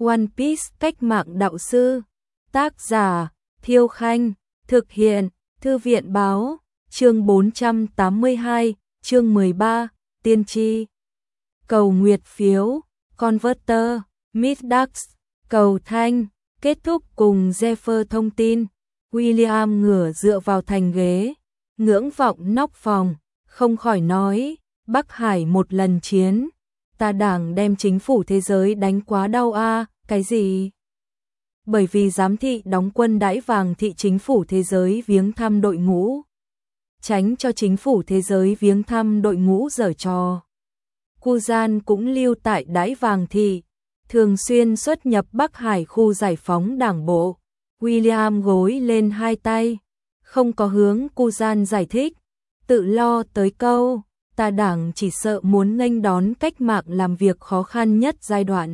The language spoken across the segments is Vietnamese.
One Piece cách mạng đạo sư. Tác giả Thiêu Khanh. Thực hiện Thư viện báo. Chương 482, chương 13, tiên tri. Cầu nguyệt phiếu, Converter, Midax, cầu thanh. Kết thúc cùng Zephyr thông tin. William ngửa dựa vào thành ghế, ngưỡng vọng nóc phòng, không khỏi nói, Bắc Hải một lần chiến, ta Đảng đem chính phủ thế giới đánh quá đau a. Cái gì? Bởi vì giám thị đóng quân đãi vàng thị chính phủ thế giới viếng thăm đội ngũ. Tránh cho chính phủ thế giới viếng thăm đội ngũ giở trò. Kuzan cũng lưu tại đãi vàng thị, thường xuyên xuất nhập Bắc Hải khu giải phóng đảng bộ. William gối lên hai tay, không có hướng Kuzan giải thích, tự lo tới câu, ta Đảng chỉ sợ muốn nghênh đón cách mạng làm việc khó khăn nhất giai đoạn.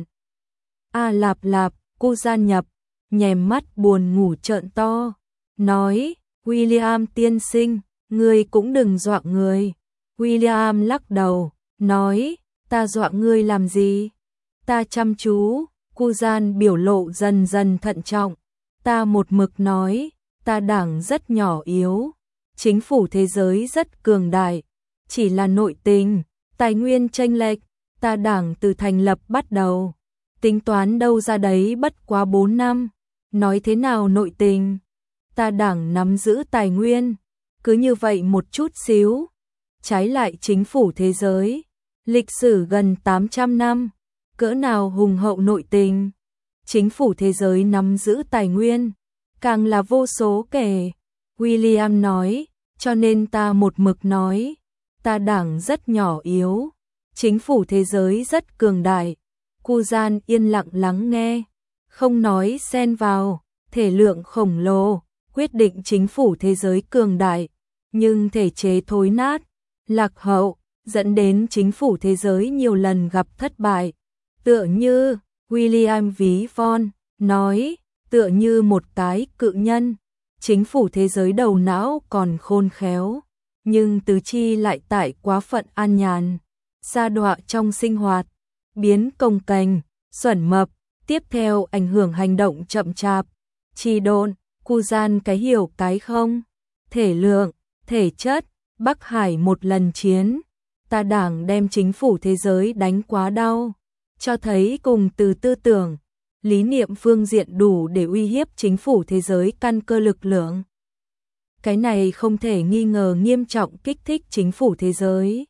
A lạp lạp, Kuzan nhập, nhèm mắt buồn ngủ trợn to, nói, William tiên sinh, ngươi cũng đừng dọa người. William lắc đầu, nói, ta dọa ngươi làm gì? Ta chăm chú. Kuzan biểu lộ dần dần thận trọng. Ta một mực nói, ta Đảng rất nhỏ yếu, chính phủ thế giới rất cường đại, chỉ là nội tình, tài nguyên chênh lệch, ta Đảng từ thành lập bắt đầu, tính toán đâu ra đấy bất quá 4 năm, nói thế nào nội tình, ta Đảng nắm giữ tài nguyên, cứ như vậy một chút xíu, trái lại chính phủ thế giới, lịch sử gần 800 năm, cỡ nào hùng hậu nội tình. Chính phủ thế giới nắm giữ tài nguyên, càng là vô số kể. William nói, cho nên ta một mực nói, ta Đảng rất nhỏ yếu, chính phủ thế giới rất cường đại. Kuzan yên lặng lắng nghe, không nói xen vào, thể lượng khổng lồ, quyết định chính phủ thế giới cường đại, nhưng thể chế thối nát, lạc hậu, dẫn đến chính phủ thế giới nhiều lần gặp thất bại. Tựa như William ví von, nói, tựa như một cái cự nhân, chính phủ thế giới đầu não còn khôn khéo, nhưng tứ chi lại tại quá phận an nhàn, sa đọa trong sinh hoạt, biến cồng kềnh, xuẩn mập, tiếp theo ảnh hưởng hành động chậm chạp, trì độn. Kuzan cái hiểu cái không, thể lượng, thể chất, Bắc Hải một lần chiến, ta Đảng đem chính phủ thế giới đánh quá đau. Cho thấy cùng từ tư tưởng, lý niệm phương diện đủ để uy hiếp chính phủ thế giới căn cơ lực lượng. Cái này không thể nghi ngờ nghiêm trọng kích thích chính phủ thế giới.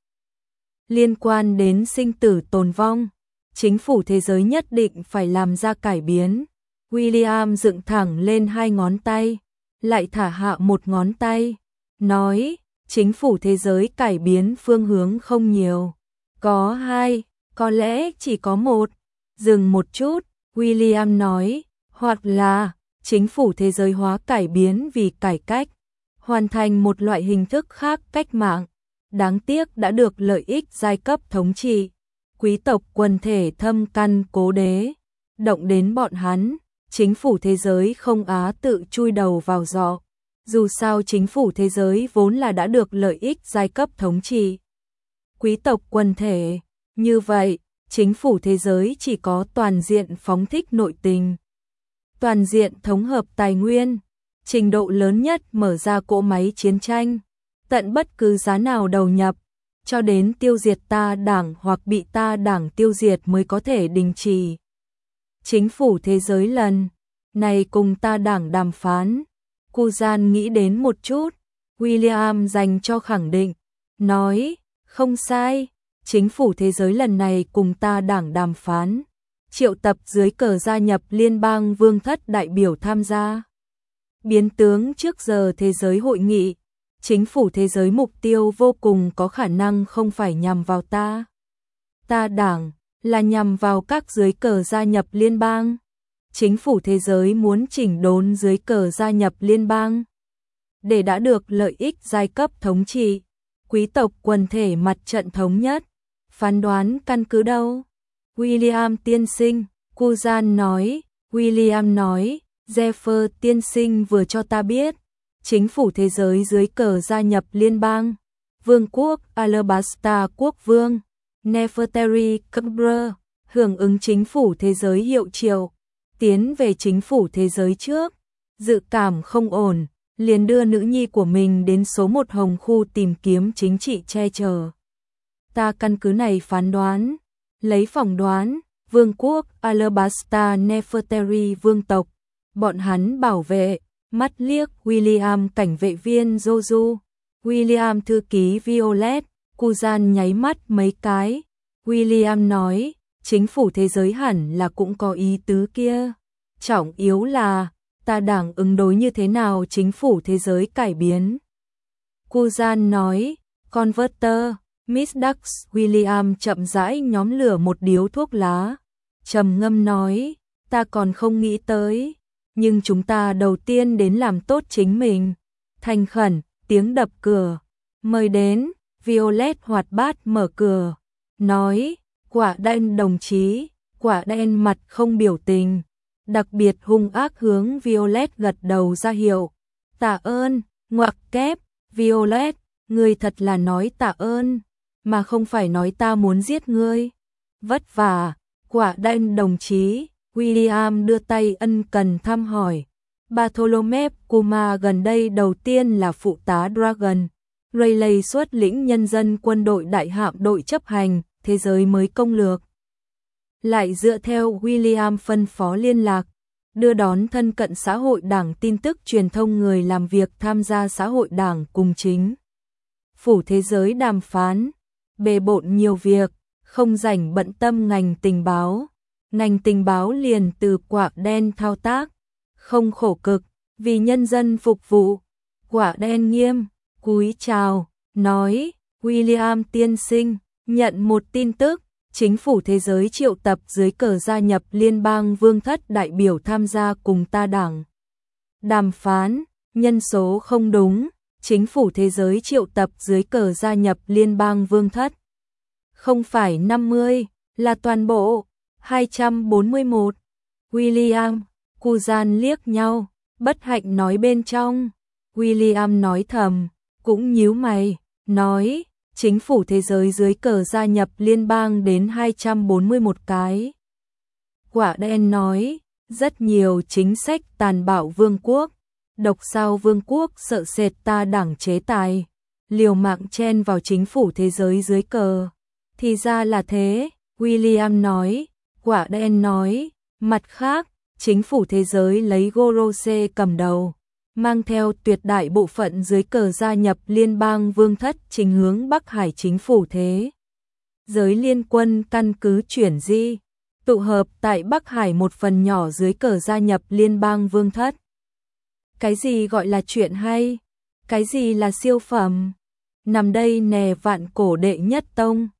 Liên quan đến sinh tử tồn vong, chính phủ thế giới nhất định phải làm ra cải biến. William dựng thẳng lên hai ngón tay, lại thả hạ một ngón tay, nói, chính phủ thế giới cải biến phương hướng không nhiều, có hai. Có lẽ chỉ có một. Dừng một chút, William nói, hoặc là chính phủ thế giới hóa cải biến vì cải cách, hoàn thành một loại hình thức khác cách mạng. Đáng tiếc đã được lợi ích giai cấp thống trị, quý tộc quần thể thâm căn cố đế, động đến bọn hắn, chính phủ thế giới không á tự chui đầu vào giọ. Dù sao chính phủ thế giới vốn là đã được lợi ích giai cấp thống trị, quý tộc quần thể. Như vậy, chính phủ thế giới chỉ có toàn diện phóng thích nội tình, toàn diện thống hợp tài nguyên, trình độ lớn nhất mở ra cỗ máy chiến tranh, tận bất cứ giá nào đầu nhập, cho đến tiêu diệt ta Đảng hoặc bị ta Đảng tiêu diệt mới có thể đình chỉ. Chính phủ thế giới lần này cùng ta Đảng đàm phán. Kuzan nghĩ đến một chút, William dành cho khẳng định, nói, không sai. Chính phủ thế giới lần này cùng ta Đảng đàm phán, triệu tập dưới cờ gia nhập liên bang vương thất đại biểu tham gia. Biến tướng trước giờ thế giới hội nghị, chính phủ thế giới mục tiêu vô cùng có khả năng không phải nhằm vào ta. Ta Đảng là nhằm vào các dưới cờ gia nhập liên bang. Chính phủ thế giới muốn chỉnh đốn dưới cờ gia nhập liên bang, để đã được lợi ích giai cấp thống trị, quý tộc quần thể mặt trận thống nhất. Phán đoán căn cứ đâu? William tiên sinh, Kuzan nói. William nói, Zephyr tiên sinh vừa cho ta biết, chính phủ thế giới dưới cờ gia nhập liên bang, vương quốc Alabasta quốc vương, Nefertari Kubra, hưởng ứng chính phủ thế giới hiệu triệu, tiến về chính phủ thế giới trước, dự cảm không ổn, liền đưa nữ nhi của mình đến số 1 Hồng khu tìm kiếm chính trị che chở. Ta căn cứ này phán đoán, lấy phỏng đoán, vương quốc Alabasta Nefertari vương tộc, bọn hắn bảo vệ, mắt liếc William cảnh vệ viên Joju, William thư ký Violet, Kuzan nháy mắt mấy cái, William nói, chính phủ thế giới hẳn là cũng có ý tứ kia, trọng yếu là, ta đảng ứng đối như thế nào chính phủ thế giới cải biến. Kuzan nói, Converter, Miss Dux, William chậm rãi nhóm lửa một điếu thuốc lá, trầm ngâm nói, ta còn không nghĩ tới, nhưng chúng ta đầu tiên đến làm tốt chính mình. Thành khẩn, tiếng đập cửa, mời đến, Violet hoạt bát mở cửa, nói, Quả Đen đồng chí, Quả Đen mặt không biểu tình, đặc biệt hung ác hướng Violet gật đầu ra hiệu, tạ ơn, ngoặc kép, Violet, ngươi thật là nói tạ ơn, mà không phải nói ta muốn giết ngươi, vất vả, Quả Đen đồng chí, William đưa tay ân cần thăm hỏi, Bartholomew Kuma gần đây đầu tiên là phụ tá Dragon, Rayleigh xuất lĩnh nhân dân quân đội đại hạm đội chấp hành, thế giới mới công lược. Lại dựa theo William phân phó liên lạc, đưa đón thân cận xã hội đảng tin tức truyền thông người làm việc tham gia xã hội đảng cùng chính phủ thế giới đàm phán, bề bộn nhiều việc, không rảnh bận tâm ngành tình báo. Ngành tình báo liền từ Quả Đen thao tác, không khổ cực, vì nhân dân phục vụ. Quả Đen nghiêm, cúi chào, nói, William tiên sinh, nhận một tin tức, chính phủ thế giới triệu tập dưới cờ gia nhập liên bang vương thất đại biểu tham gia cùng ta đảng. Đàm phán, nhân số không đúng, chính phủ thế giới triệu tập dưới cờ gia nhập liên bang vương thất. Không phải 50, là toàn bộ. 241. William, Kuzan liếc nhau, bất hạnh nói bên trong. William nói thầm, cũng nhíu mày, nói, chính phủ thế giới dưới cờ gia nhập liên bang đến 241 cái. Quả Đen nói, rất nhiều chính sách tàn bạo vương quốc, độc sao vương quốc sợ sệt ta đảng chế tài, liều mạng chen vào chính phủ thế giới dưới cờ. Thì ra là thế, William nói. Quả Đen nói, mặt khác, chính phủ thế giới lấy Gorose cầm đầu, mang theo tuyệt đại bộ phận dưới cờ gia nhập liên bang vương thất trình hướng Bắc Hải chính phủ thế giới liên quân căn cứ chuyển di, tụ hợp tại Bắc Hải một phần nhỏ dưới cờ gia nhập liên bang vương thất. Cái gì gọi là chuyện hay? Cái gì là siêu phẩm? Nằm đây nè vạn cổ đệ nhất tông.